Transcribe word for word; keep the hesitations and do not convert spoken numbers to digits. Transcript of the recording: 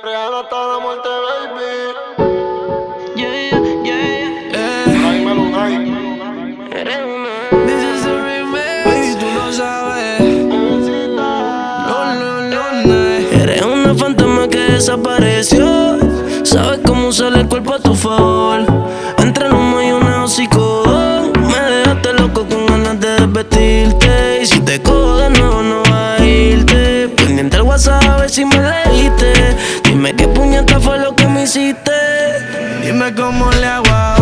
Real hasta la muerte, baby. Yeah, yeah, yeah. Dímelo, Unai. Eres una. This is a remix. Baby, tú lo sabes. No, no, no, no. Eres una fantasma que desapareció. Sabes cómo usar el cuerpo a tu favor. Entre el humo y una hocicón. Me dejaste loco con ganas de desvestirte. Y si te cojo de nuevo no vas a irte. Pendiente el WhatsApp a ver si me leíste. Dime qué puñeta fue lo que me hiciste. Dime cómo le hago ahora.